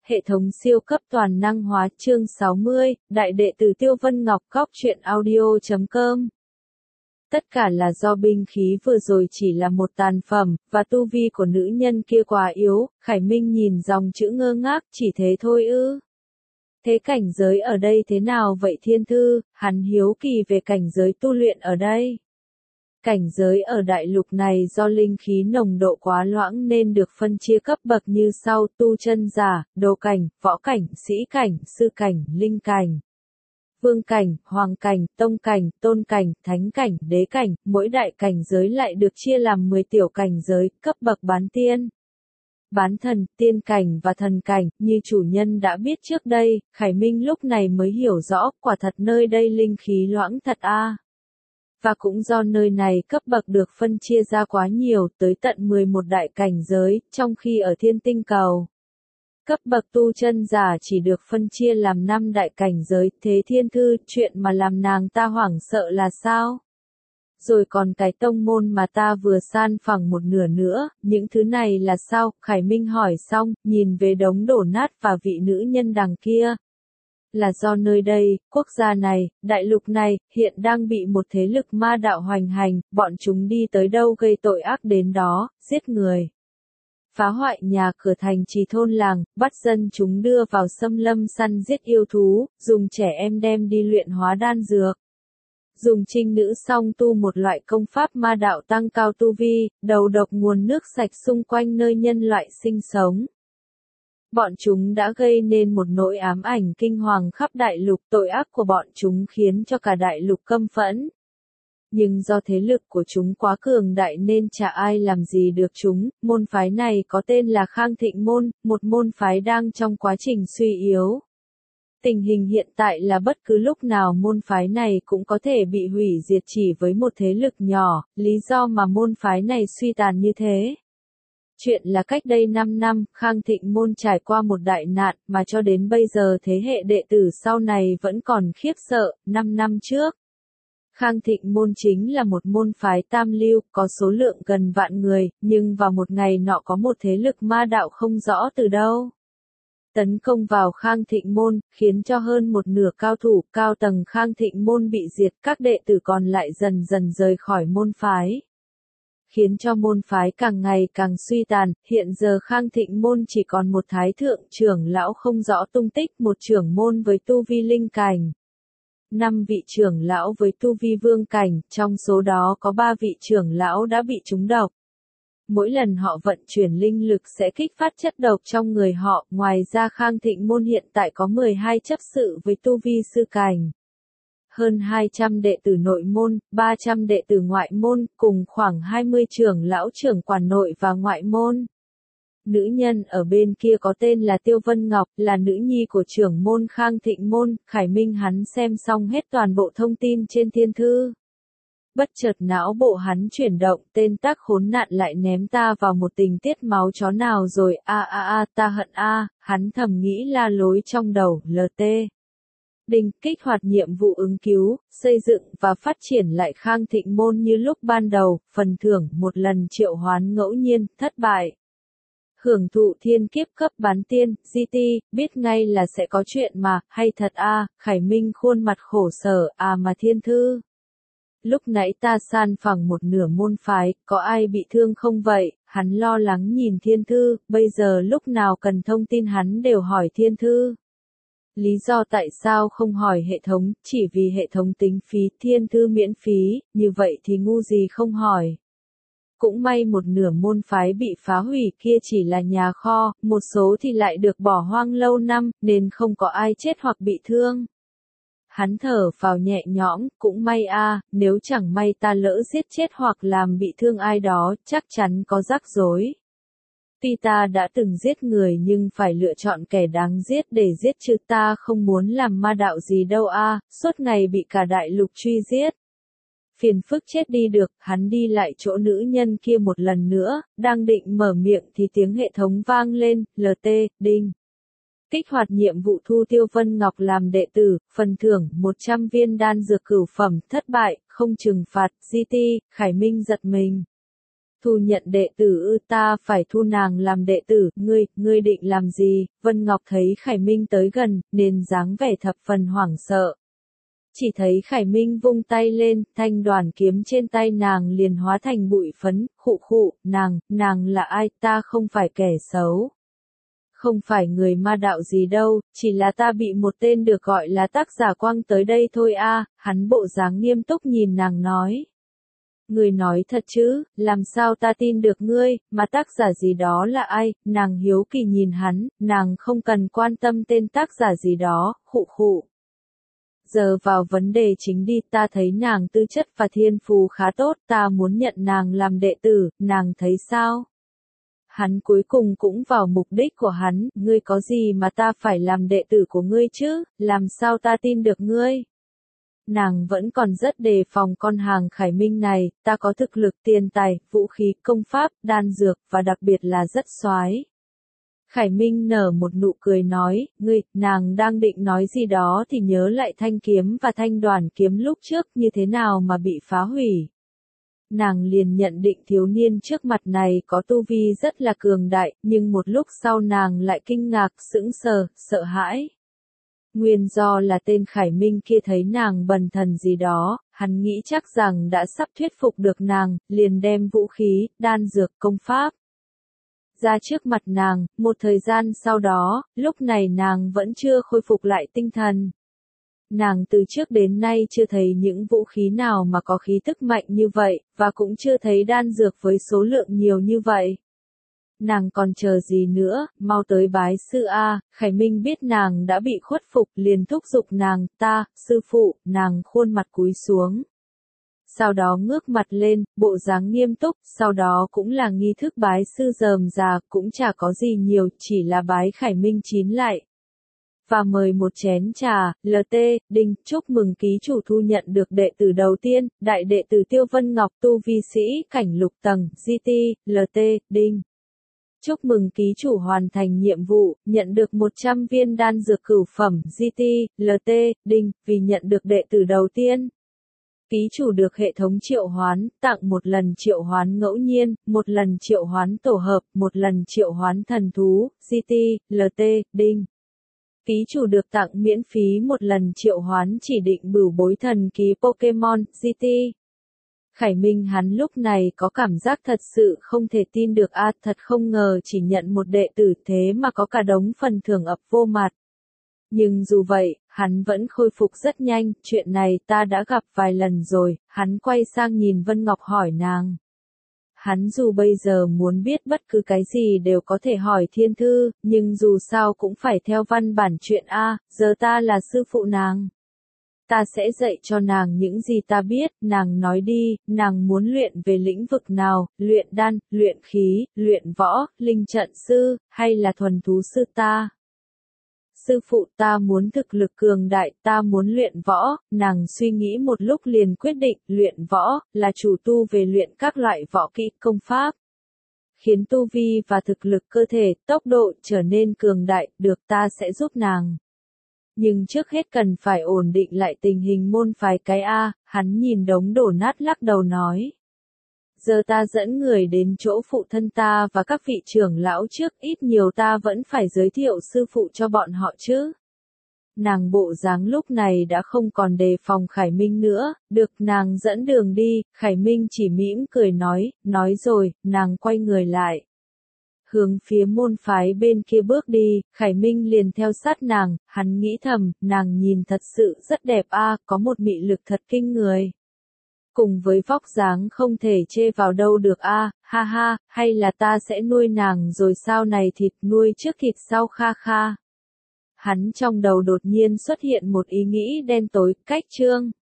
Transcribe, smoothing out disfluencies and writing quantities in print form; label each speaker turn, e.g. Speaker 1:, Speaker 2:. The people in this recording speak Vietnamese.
Speaker 1: Hệ thống siêu cấp toàn năng hóa chương 60, Đại đệ tử Tiêu Vân Ngọc Góc truyện audio.com. Tất cả là do binh khí vừa rồi chỉ là một tàn phẩm, và tu vi của nữ nhân kia quá yếu. Khải Minh nhìn dòng chữ ngơ ngác, chỉ thế thôi ư. Thế cảnh giới ở đây thế nào vậy Thiên Thư? Hắn hiếu kỳ về cảnh giới tu luyện ở đây. Cảnh giới ở đại lục này do linh khí nồng độ quá loãng nên được phân chia cấp bậc như sau: tu chân giả, đồ cảnh, võ cảnh, sĩ cảnh, sư cảnh, linh cảnh, vương cảnh, hoàng cảnh, tông cảnh, tôn cảnh, thánh cảnh, đế cảnh. Mỗi đại cảnh giới lại được chia làm 10 tiểu cảnh giới, cấp bậc bán tiên, bán thần, tiên cảnh và thần cảnh. Như chủ nhân đã biết trước đây, Khải Minh lúc này mới hiểu rõ, quả thật nơi đây linh khí loãng thật a. Và cũng do nơi này cấp bậc được phân chia ra quá nhiều, tới tận 11 đại cảnh giới, trong khi ở Thiên Tinh Cầu, cấp bậc tu chân giả chỉ được phân chia làm 5 đại cảnh giới. Thế Thiên Thư, chuyện mà làm nàng ta hoảng sợ là sao? Rồi còn cái tông môn mà ta vừa san phẳng một nửa nữa, những thứ này là sao? Khải Minh hỏi xong, nhìn về đống đổ nát và vị nữ nhân đằng kia. Là do nơi đây, quốc gia này, đại lục này, hiện đang bị một thế lực ma đạo hoành hành, bọn chúng đi tới đâu gây tội ác đến đó, giết người, phá hoại nhà cửa thành trì thôn làng, bắt dân chúng đưa vào xâm lâm săn giết yêu thú, dùng trẻ em đem đi luyện hóa đan dược, dùng trinh nữ song tu một loại công pháp ma đạo tăng cao tu vi, đầu độc nguồn nước sạch xung quanh nơi nhân loại sinh sống. Bọn chúng đã gây nên một nỗi ám ảnh kinh hoàng khắp đại lục. Tội ác của bọn chúng khiến cho cả đại lục căm phẫn. Nhưng do thế lực của chúng quá cường đại nên chả ai làm gì được chúng. Môn phái này có tên là Khang Thịnh Môn, một môn phái đang trong quá trình suy yếu. Tình hình hiện tại là bất cứ lúc nào môn phái này cũng có thể bị hủy diệt chỉ với một thế lực nhỏ. Lý do mà môn phái này suy tàn như thế? Chuyện là cách đây 5 năm, Khang Thịnh Môn trải qua một đại nạn mà cho đến bây giờ thế hệ đệ tử sau này vẫn còn khiếp sợ. 5 năm trước, Khang Thịnh Môn chính là một môn phái tam lưu, có số lượng gần vạn người, nhưng vào một ngày nọ có một thế lực ma đạo không rõ từ đâu tấn công vào Khang Thịnh Môn, khiến cho hơn một nửa cao thủ cao tầng Khang Thịnh Môn bị diệt, các đệ tử còn lại dần dần rời khỏi môn phái, khiến cho môn phái càng ngày càng suy tàn. Hiện giờ Khang Thịnh Môn chỉ còn một thái thượng trưởng lão không rõ tung tích, một trưởng môn với tu vi linh cảnh, 5 vị trưởng lão với tu vi vương cảnh, trong số đó có 3 vị trưởng lão đã bị trúng độc. Mỗi lần họ vận chuyển linh lực sẽ kích phát chất độc trong người họ. Ngoài ra Khang Thịnh Môn hiện tại có 12 chấp sự với tu vi sư cảnh, hơn 200 đệ tử nội môn, 300 đệ tử ngoại môn, cùng khoảng 20 trưởng lão trưởng quản nội và ngoại môn. Nữ nhân ở bên kia có tên là Tiêu Vân Ngọc, là nữ nhi của trưởng môn Khang Thịnh Môn. Khải Minh hắn xem xong hết toàn bộ thông tin trên Thiên Thư. Bất chợt não bộ hắn chuyển động, tên tác khốn nạn lại ném ta vào một tình tiết máu chó nào rồi, ta hận hắn thầm nghĩ la lối trong đầu. LT Đinh, kích hoạt nhiệm vụ ứng cứu, xây dựng và phát triển lại Khang Thịnh Môn như lúc ban đầu. Phần thưởng: một lần triệu hoán ngẫu nhiên, thất bại, hưởng thụ thiên kiếp cấp bán tiên. GT, biết ngay là sẽ có chuyện mà, hay thật Khải Minh khuôn mặt khổ sở. Mà Thiên Thư, lúc nãy ta san phẳng một nửa môn phái, có ai bị thương không vậy? Hắn lo lắng nhìn Thiên Thư, bây giờ lúc nào cần thông tin hắn đều hỏi Thiên Thư. Lý do tại sao không hỏi hệ thống? Chỉ vì hệ thống tính phí. Thiên Thư miễn phí, như vậy thì ngu gì không hỏi. Cũng may một nửa môn phái bị phá hủy kia chỉ là nhà kho, một số thì lại được bỏ hoang lâu năm, nên không có ai chết hoặc bị thương. Hắn thở phào nhẹ nhõm, cũng may nếu chẳng may ta lỡ giết chết hoặc làm bị thương ai đó, chắc chắn có rắc rối. Tuy ta đã từng giết người nhưng phải lựa chọn kẻ đáng giết để giết chứ ta không muốn làm ma đạo gì đâu suốt ngày bị cả đại lục truy giết. Phiền phức chết đi được. Hắn đi lại chỗ nữ nhân kia một lần nữa, đang định mở miệng thì tiếng hệ thống vang lên. LT Đinh, kích hoạt nhiệm vụ thu Tiêu Vân Ngọc làm đệ tử, phần thưởng 100 viên đan dược cửu phẩm, thất bại, không trừng phạt. GT, Khải Minh giật mình. Thu nhận đệ tử ư? Ta phải thu nàng làm đệ tử, ngươi định làm gì? Vân Ngọc thấy Khải Minh tới gần, nên dáng vẻ thập phần hoảng sợ. Chỉ thấy Khải Minh vung tay lên, thanh đoàn kiếm trên tay nàng liền hóa thành bụi phấn, khụ, nàng là ai? Ta không phải kẻ xấu. Không phải người ma đạo gì đâu, chỉ là ta bị một tên được gọi là tác giả quăng tới đây thôi a. Hắn bộ dáng nghiêm túc nhìn nàng nói. Ngươi nói thật chứ, làm sao ta tin được ngươi, mà tác giả gì đó là ai? Nàng hiếu kỳ nhìn hắn, nàng không cần quan tâm tên tác giả gì đó, khụ. Giờ vào vấn đề chính đi, ta thấy nàng tư chất và thiên phú khá tốt, ta muốn nhận nàng làm đệ tử, nàng thấy sao? Hắn cuối cùng cũng vào mục đích của hắn, ngươi có gì mà ta phải làm đệ tử của ngươi chứ, làm sao ta tin được ngươi? Nàng vẫn còn rất đề phòng con hàng Khải Minh này, ta có thực lực, tiền tài, vũ khí, công pháp, đan dược, và đặc biệt là rất soái. Khải Minh nở một nụ cười nói, nàng đang định nói gì đó thì nhớ lại thanh kiếm và thanh đoàn kiếm lúc trước như thế nào mà bị phá hủy. Nàng liền nhận định thiếu niên trước mặt này có tu vi rất là cường đại, nhưng một lúc sau nàng lại kinh ngạc, sững sờ, sợ hãi. Nguyên do là tên Khải Minh kia thấy nàng bần thần gì đó, hắn nghĩ chắc rằng đã sắp thuyết phục được nàng, liền đem vũ khí, đan dược, công pháp ra trước mặt nàng. Một thời gian sau đó, lúc này nàng vẫn chưa khôi phục lại tinh thần. Nàng từ trước đến nay chưa thấy những vũ khí nào mà có khí tức mạnh như vậy, và cũng chưa thấy đan dược với số lượng nhiều như vậy. Nàng còn chờ gì nữa, mau tới bái sư a. Khải Minh biết nàng đã bị khuất phục, liền thúc giục nàng, sư phụ. Nàng khuôn mặt cúi xuống. Sau đó ngước mặt lên, bộ dáng nghiêm túc, sau đó cũng là nghi thức bái sư rườm rà, cũng chả có gì nhiều, chỉ là bái Khải Minh chín lại. Và mời một chén trà. LT, Đinh, chúc mừng ký chủ thu nhận được đệ tử đầu tiên, đại đệ tử Tiêu Vân Ngọc, tu vi sĩ, cảnh lục tầng, GT, LT, Đinh. Chúc mừng ký chủ hoàn thành nhiệm vụ, nhận được 100 viên đan dược cửu phẩm, GT, LT, Đinh, vì nhận được đệ tử đầu tiên. Ký chủ được hệ thống triệu hoán, tặng một lần triệu hoán ngẫu nhiên, một lần triệu hoán tổ hợp, một lần triệu hoán thần thú, GT, LT, Đinh. Ký chủ được tặng miễn phí một lần triệu hoán chỉ định bửu bối thần ký Pokemon, GT. Khải Minh hắn lúc này có cảm giác thật sự không thể tin được thật không ngờ chỉ nhận một đệ tử thế mà có cả đống phần thưởng ập vô mặt. Nhưng dù vậy, hắn vẫn khôi phục rất nhanh, chuyện này ta đã gặp vài lần rồi. Hắn quay sang nhìn Vân Ngọc hỏi nàng. Hắn dù bây giờ muốn biết bất cứ cái gì đều có thể hỏi thiên thư, nhưng dù sao cũng phải theo văn bản chuyện giờ ta là sư phụ nàng. Ta sẽ dạy cho nàng những gì ta biết, nàng nói đi, nàng muốn luyện về lĩnh vực nào, luyện đan, luyện khí, luyện võ, linh trận sư, hay là thuần thú sư ta? Sư phụ, ta muốn thực lực cường đại, ta muốn luyện võ. Nàng suy nghĩ một lúc liền quyết định, luyện võ, là chủ tu về luyện các loại võ kỹ, công pháp. Khiến tu vi và thực lực cơ thể, tốc độ trở nên cường đại, được, ta sẽ giúp nàng. Nhưng trước hết cần phải ổn định lại tình hình môn phái cái hắn nhìn đống đổ nát lắc đầu nói. Giờ ta dẫn người đến chỗ phụ thân ta và các vị trưởng lão trước, ít nhiều ta vẫn phải giới thiệu sư phụ cho bọn họ chứ. Nàng bộ dáng lúc này đã không còn đề phòng Khải Minh nữa, được nàng dẫn đường đi, Khải Minh chỉ mỉm cười nói rồi, nàng quay người lại. Hướng phía môn phái bên kia bước đi, Khải Minh liền theo sát nàng, hắn nghĩ thầm, nàng nhìn thật sự rất đẹp có một mị lực thật kinh người. Cùng với vóc dáng không thể chê vào đâu được ha, hay là ta sẽ nuôi nàng rồi sau này thịt nuôi trước thịt sau kha. Hắn trong đầu đột nhiên xuất hiện một ý nghĩ đen tối, cách chương.